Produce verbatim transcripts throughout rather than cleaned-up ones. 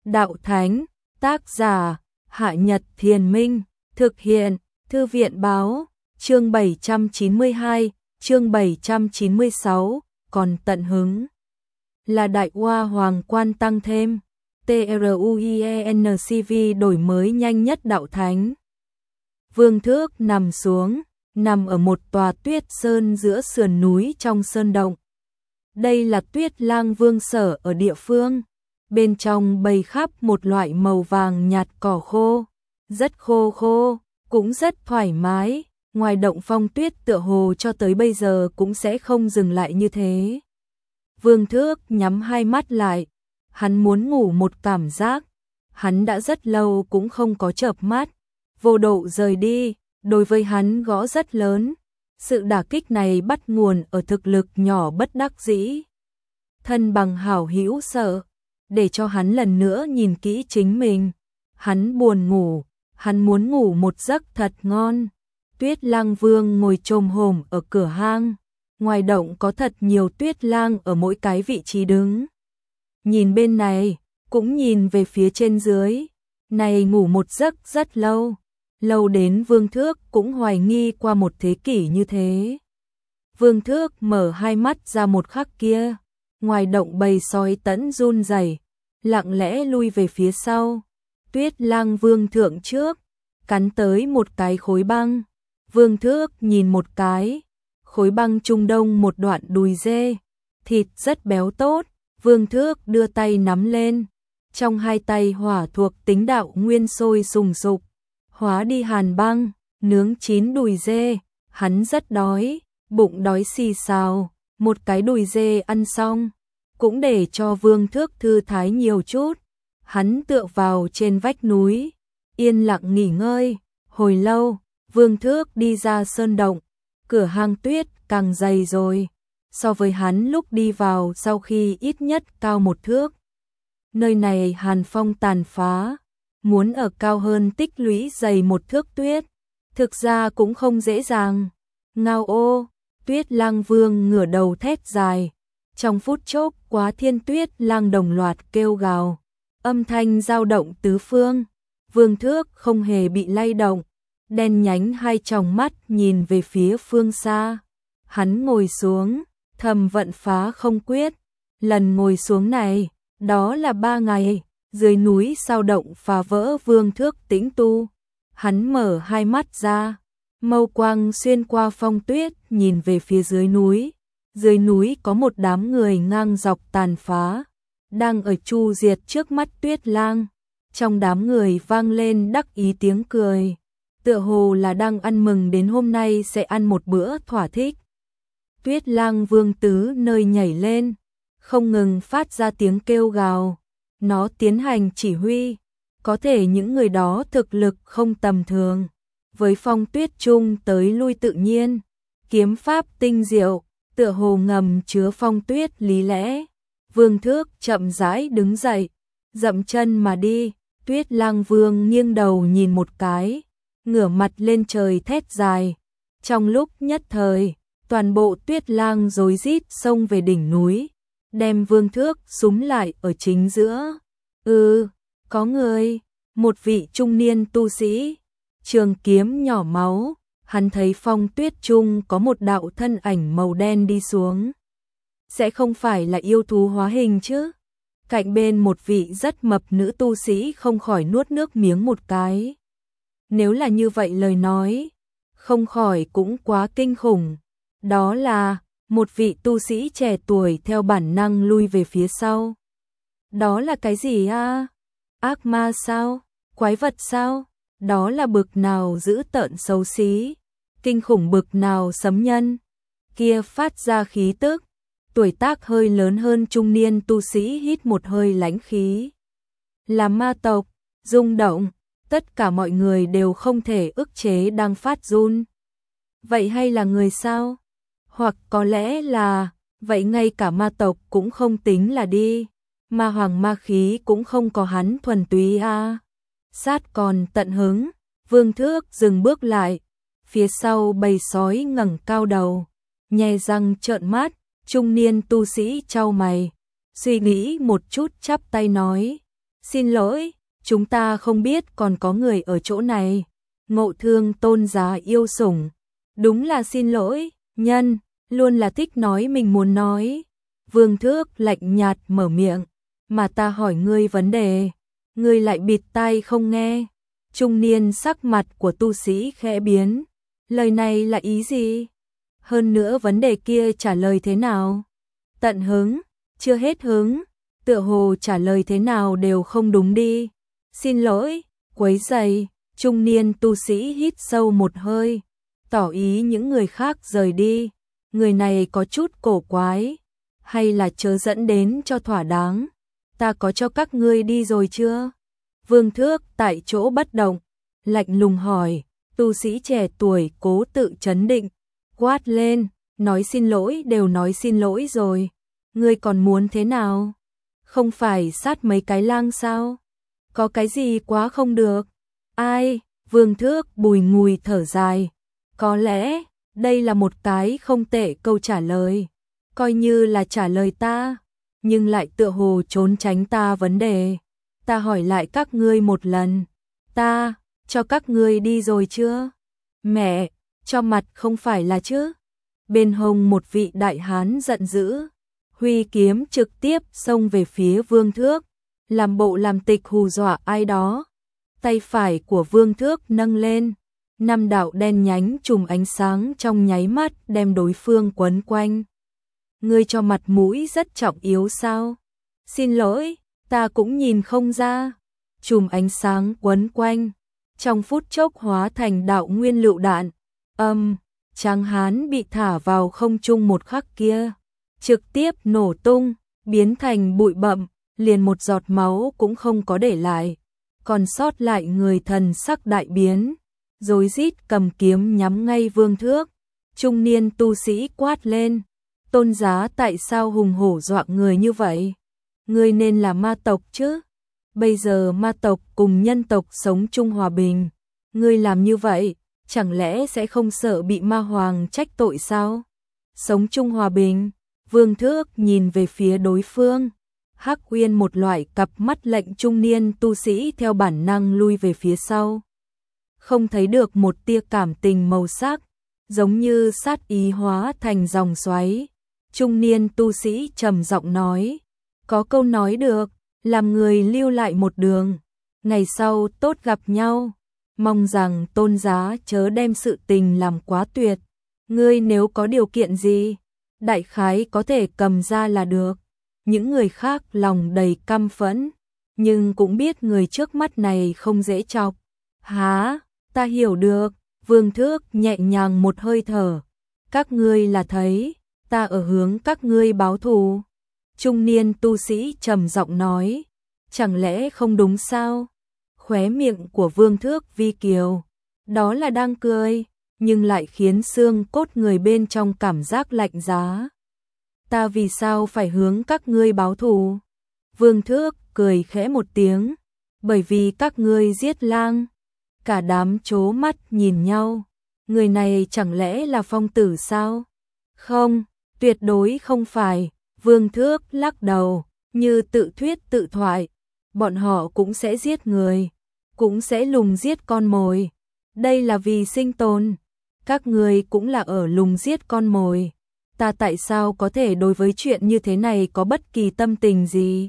Đạo Thánh, tác giả, Hạ Nhật Thiền Minh, thực hiện, Thư viện Báo, chương bảy trăm chín mươi hai, chương bảy trăm chín mươi sáu, còn tận hứng. Là Đại Hoa Hoàng Quan tăng thêm, TRUIENCV đổi mới nhanh nhất Đạo Thánh. Vương Thước nằm xuống, nằm ở một tòa tuyết sơn giữa sườn núi trong sơn động. Đây là Tuyết Lang Vương sở ở địa phương. Bên trong bày khắp một loại màu vàng nhạt cỏ khô, rất khô khô, cũng rất thoải mái. Ngoài động phong tuyết tựa hồ cho tới bây giờ cũng sẽ không dừng lại như thế. Vương Thước nhắm hai mắt lại, hắn muốn ngủ một cảm giác. Hắn đã rất lâu cũng không có chợp mắt. Vô độ rời đi, đối với hắn gõ rất lớn. Sự đả kích này bắt nguồn ở thực lực nhỏ bất đắc dĩ. Thân bằng hảo hữu sợ, để cho hắn lần nữa nhìn kỹ chính mình. Hắn buồn ngủ, hắn muốn ngủ một giấc thật ngon. Tuyết Lang Vương ngồi chồm hổm ở cửa hang. Ngoài động có thật nhiều tuyết lang ở mỗi cái vị trí đứng. Nhìn bên này, cũng nhìn về phía trên dưới. Này ngủ một giấc rất lâu. Lâu đến Vương Thước cũng hoài nghi qua một thế kỷ như thế. Vương Thước mở hai mắt ra một khắc kia. Ngoài động bầy sói tẫn run rẩy, lặng lẽ lui về phía sau. Tuyết Lang Vương thượng trước, cắn tới một cái khối băng. Vương Thước nhìn một cái, khối băng Trung Đông một đoạn đùi dê, thịt rất béo tốt. Vương Thước đưa tay nắm lên, trong hai tay hỏa thuộc tính đạo nguyên sôi sùng sục, hóa đi hàn băng, nướng chín đùi dê. Hắn rất đói, bụng đói xì xào, một cái đùi dê ăn xong, cũng để cho Vương Thước thư thái nhiều chút. Hắn tựa vào trên vách núi, yên lặng nghỉ ngơi. Hồi lâu, Vương Thước đi ra sơn động, cửa hang tuyết càng dày rồi, so với hắn lúc đi vào sau khi ít nhất cao một thước. Nơi này hàn phong tàn phá, muốn ở cao hơn tích lũy dày một thước tuyết, thực ra cũng không dễ dàng. Ngao ô, Tuyết Lang Vương ngửa đầu thét dài. Trong phút chốc quá thiên tuyết lang đồng loạt kêu gào, âm thanh dao động tứ phương. Vương Thước không hề bị lay động, đen nhánh hai tròng mắt nhìn về phía phương xa. Hắn ngồi xuống, thầm vận phá không quyết. Lần ngồi xuống này, đó là ba ngày, dưới núi sao động phá vỡ Vương Thước tĩnh tu. Hắn mở hai mắt ra, mâu quang xuyên qua phong tuyết nhìn về phía dưới núi. Dưới núi có một đám người ngang dọc tàn phá, đang ở chu diệt trước mắt Tuyết Lang. Trong đám người vang lên đắc ý tiếng cười, tựa hồ là đang ăn mừng đến hôm nay sẽ ăn một bữa thỏa thích. Tuyết Lang Vương tứ nơi nhảy lên, không ngừng phát ra tiếng kêu gào. Nó tiến hành chỉ huy, có thể những người đó thực lực không tầm thường. Với phong tuyết chung tới lui tự nhiên, kiếm pháp tinh diệu, tựa hồ ngầm chứa phong tuyết lý lẽ. Vương Thước chậm rãi đứng dậy, dậm chân mà đi. Tuyết Lang Vương nghiêng đầu nhìn một cái, ngửa mặt lên trời thét dài. Trong lúc nhất thời, toàn bộ tuyết lang rối rít xông về đỉnh núi, đem Vương Thước súm lại ở chính giữa. Ừ, có người, một vị trung niên tu sĩ, trường kiếm nhỏ máu. Hắn thấy phong tuyết chung có một đạo thân ảnh màu đen đi xuống. Sẽ không phải là yêu thú hóa hình chứ? Cạnh bên một vị rất mập nữ tu sĩ không khỏi nuốt nước miếng một cái. Nếu là như vậy lời nói, không khỏi cũng quá kinh khủng. Đó là một vị tu sĩ trẻ tuổi theo bản năng lui về phía sau. Đó là cái gì a? Ác ma sao? Quái vật sao? Đó là bực nào dữ tợn xấu xí, kinh khủng bực nào sấm nhân. Kia phát ra khí tức, tuổi tác hơi lớn hơn trung niên tu sĩ hít một hơi lãnh khí. Là ma tộc, rung động, tất cả mọi người đều không thể ức chế đang phát run. Vậy hay là người sao? Hoặc có lẽ là, vậy ngay cả ma tộc cũng không tính là đi. Ma hoàng ma khí cũng không có hắn thuần túy a. À. Sát còn tận hứng, Vương Thước dừng bước lại. Phía sau bầy sói ngẩng cao đầu, nhe răng trợn mắt. Trung niên tu sĩ chau mày, suy nghĩ một chút chắp tay nói, Xin lỗi, chúng ta không biết còn có người ở chỗ này. Ngộ Thương tôn giá yêu sủng. Đúng là xin lỗi, nhân, luôn là thích nói mình muốn nói. Vương Thước lạnh nhạt mở miệng, mà ta hỏi ngươi vấn đề, ngươi lại bịt tai không nghe. Trung niên sắc mặt của tu sĩ khẽ biến, lời này là ý gì? Hơn nữa vấn đề kia trả lời thế nào? Tận hứng, chưa hết hứng, tựa hồ trả lời thế nào đều không đúng đi. Xin lỗi, quấy rầy. Trung niên tu sĩ hít sâu một hơi, tỏ ý những người khác rời đi. Người này có chút cổ quái, hay là chớ dẫn đến cho thỏa đáng. Ta có cho các ngươi đi rồi chưa? Vương Thước tại chỗ bất động, lạnh lùng hỏi. Tu sĩ trẻ tuổi cố tự trấn định, quát lên, nói xin lỗi đều nói xin lỗi rồi, ngươi còn muốn thế nào? Không phải sát mấy cái lang sao? Có cái gì quá không được? Ai? Vương Thước bùi ngùi thở dài. Có lẽ, đây là một cái không tệ câu trả lời. Coi như là trả lời ta, nhưng lại tựa hồ trốn tránh ta vấn đề. Ta hỏi lại các ngươi một lần. Ta, cho các ngươi đi rồi chưa? Mẹ, cho mặt không phải là chứ? Bên hông một vị đại hán giận dữ, huy kiếm trực tiếp xông về phía Vương Thước, làm bộ làm tịch hù dọa ai đó. Tay phải của Vương Thước nâng lên, năm đạo đen nhánh trùm ánh sáng trong nháy mắt đem đối phương quấn quanh. Ngươi cho mặt mũi rất trọng yếu sao? Xin lỗi, ta cũng nhìn không ra. Trùm ánh sáng quấn quanh, trong phút chốc hóa thành đạo nguyên lựu đạn. Âm, um, tráng hán bị thả vào không trung một khắc kia, trực tiếp nổ tung, biến thành bụi bặm, liền một giọt máu cũng không có để lại. Còn sót lại người thần sắc đại biến, rối rít cầm kiếm nhắm ngay Vương Thước. Trung niên tu sĩ quát lên, tôn giá tại sao hùng hổ dọa người như vậy? Ngươi nên là ma tộc chứ? Bây giờ ma tộc cùng nhân tộc sống chung hòa bình, ngươi làm như vậy, chẳng lẽ sẽ không sợ bị ma hoàng trách tội sao? Sống chung hòa bình, Vương Thước nhìn về phía đối phương. Hắc Uyên một loại cặp mắt lệnh trung niên tu sĩ theo bản năng lui về phía sau. Không thấy được một tia cảm tình màu sắc, giống như sát ý hóa thành dòng xoáy. Trung niên tu sĩ trầm giọng nói, có câu nói được, làm người lưu lại một đường, ngày sau tốt gặp nhau. Mong rằng tôn giá chớ đem sự tình làm quá tuyệt. Ngươi nếu có điều kiện gì, đại khái có thể cầm ra là được. Những người khác lòng đầy căm phẫn, nhưng cũng biết người trước mắt này không dễ chọc. Hả, ta hiểu được. Vương Thước nhẹ nhàng một hơi thở. Các ngươi là thấy, ta ở hướng các ngươi báo thù. Trung niên tu sĩ trầm giọng nói, chẳng lẽ không đúng sao? Khóe miệng của Vương Thước vi kiều, đó là đang cười, nhưng lại khiến xương cốt người bên trong cảm giác lạnh giá. Ta vì sao phải hướng các ngươi báo thù? Vương Thước cười khẽ một tiếng, bởi vì các ngươi giết lang. Cả đám trố mắt nhìn nhau, người này chẳng lẽ là Phong Tử sao? Không, tuyệt đối không phải. Vương Thước lắc đầu, như tự thuyết tự thoại, bọn họ cũng sẽ giết người, cũng sẽ lùng giết con mồi. Đây là vì sinh tồn, các ngươi cũng là ở lùng giết con mồi. Ta tại sao có thể đối với chuyện như thế này có bất kỳ tâm tình gì?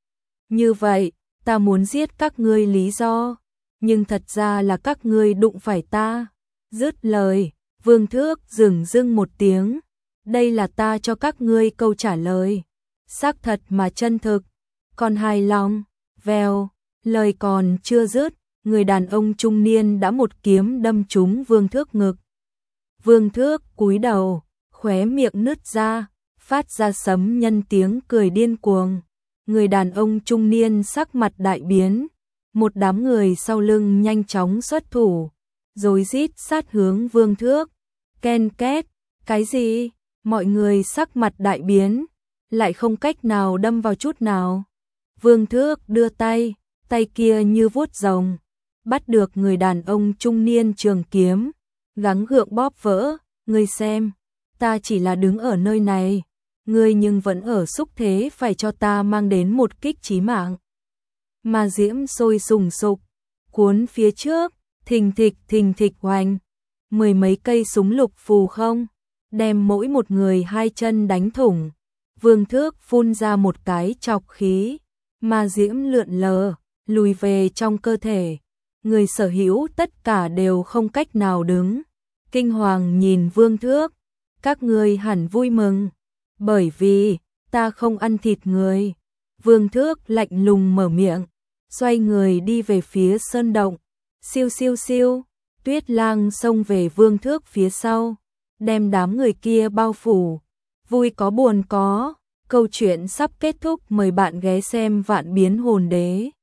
Như vậy, ta muốn giết các ngươi lý do, nhưng thật ra là các ngươi đụng phải ta. Dứt lời, Vương Thước dừng dưng một tiếng. Đây là ta cho các ngươi câu trả lời, xác thật mà chân thực. Còn hài lòng? Vèo, lời còn chưa dứt, người đàn ông trung niên đã một kiếm đâm trúng Vương Thước ngực. Vương Thước cúi đầu, khóe miệng nứt ra, phát ra sấm nhân tiếng cười điên cuồng. Người đàn ông trung niên sắc mặt đại biến, một đám người sau lưng nhanh chóng xuất thủ, rồi rít sát hướng Vương Thước. Ken két, cái gì? Mọi người sắc mặt đại biến, lại không cách nào đâm vào chút nào. Vương Thước đưa tay, tay kia như vuốt rồng, bắt được người đàn ông trung niên trường kiếm, gắng gượng bóp vỡ. Ngươi xem, ta chỉ là đứng ở nơi này, ngươi nhưng vẫn ở xúc thế phải cho ta mang đến một kích chí mạng. ma diễm sôi sùng sục, cuốn phía trước, thình thịch thình thịch oanh, mười mấy cây súng lục phù không, đem mỗi một người hai chân đánh thủng. Vương Thước phun ra một cái chọc khí, ma diễm lượn lờ, lùi về trong cơ thể. Người sở hữu tất cả đều không cách nào đứng. Kinh hoàng nhìn Vương Thước, các ngươi hẳn vui mừng, bởi vì ta không ăn thịt người. Vương Thước lạnh lùng mở miệng, xoay người đi về phía sơn động. Siêu siêu siêu, Tuyết Lang xông về Vương Thước phía sau, đem đám người kia bao phủ. Vui có buồn có, câu chuyện sắp kết thúc, mời bạn ghé xem Vạn Biến Hồn Đế.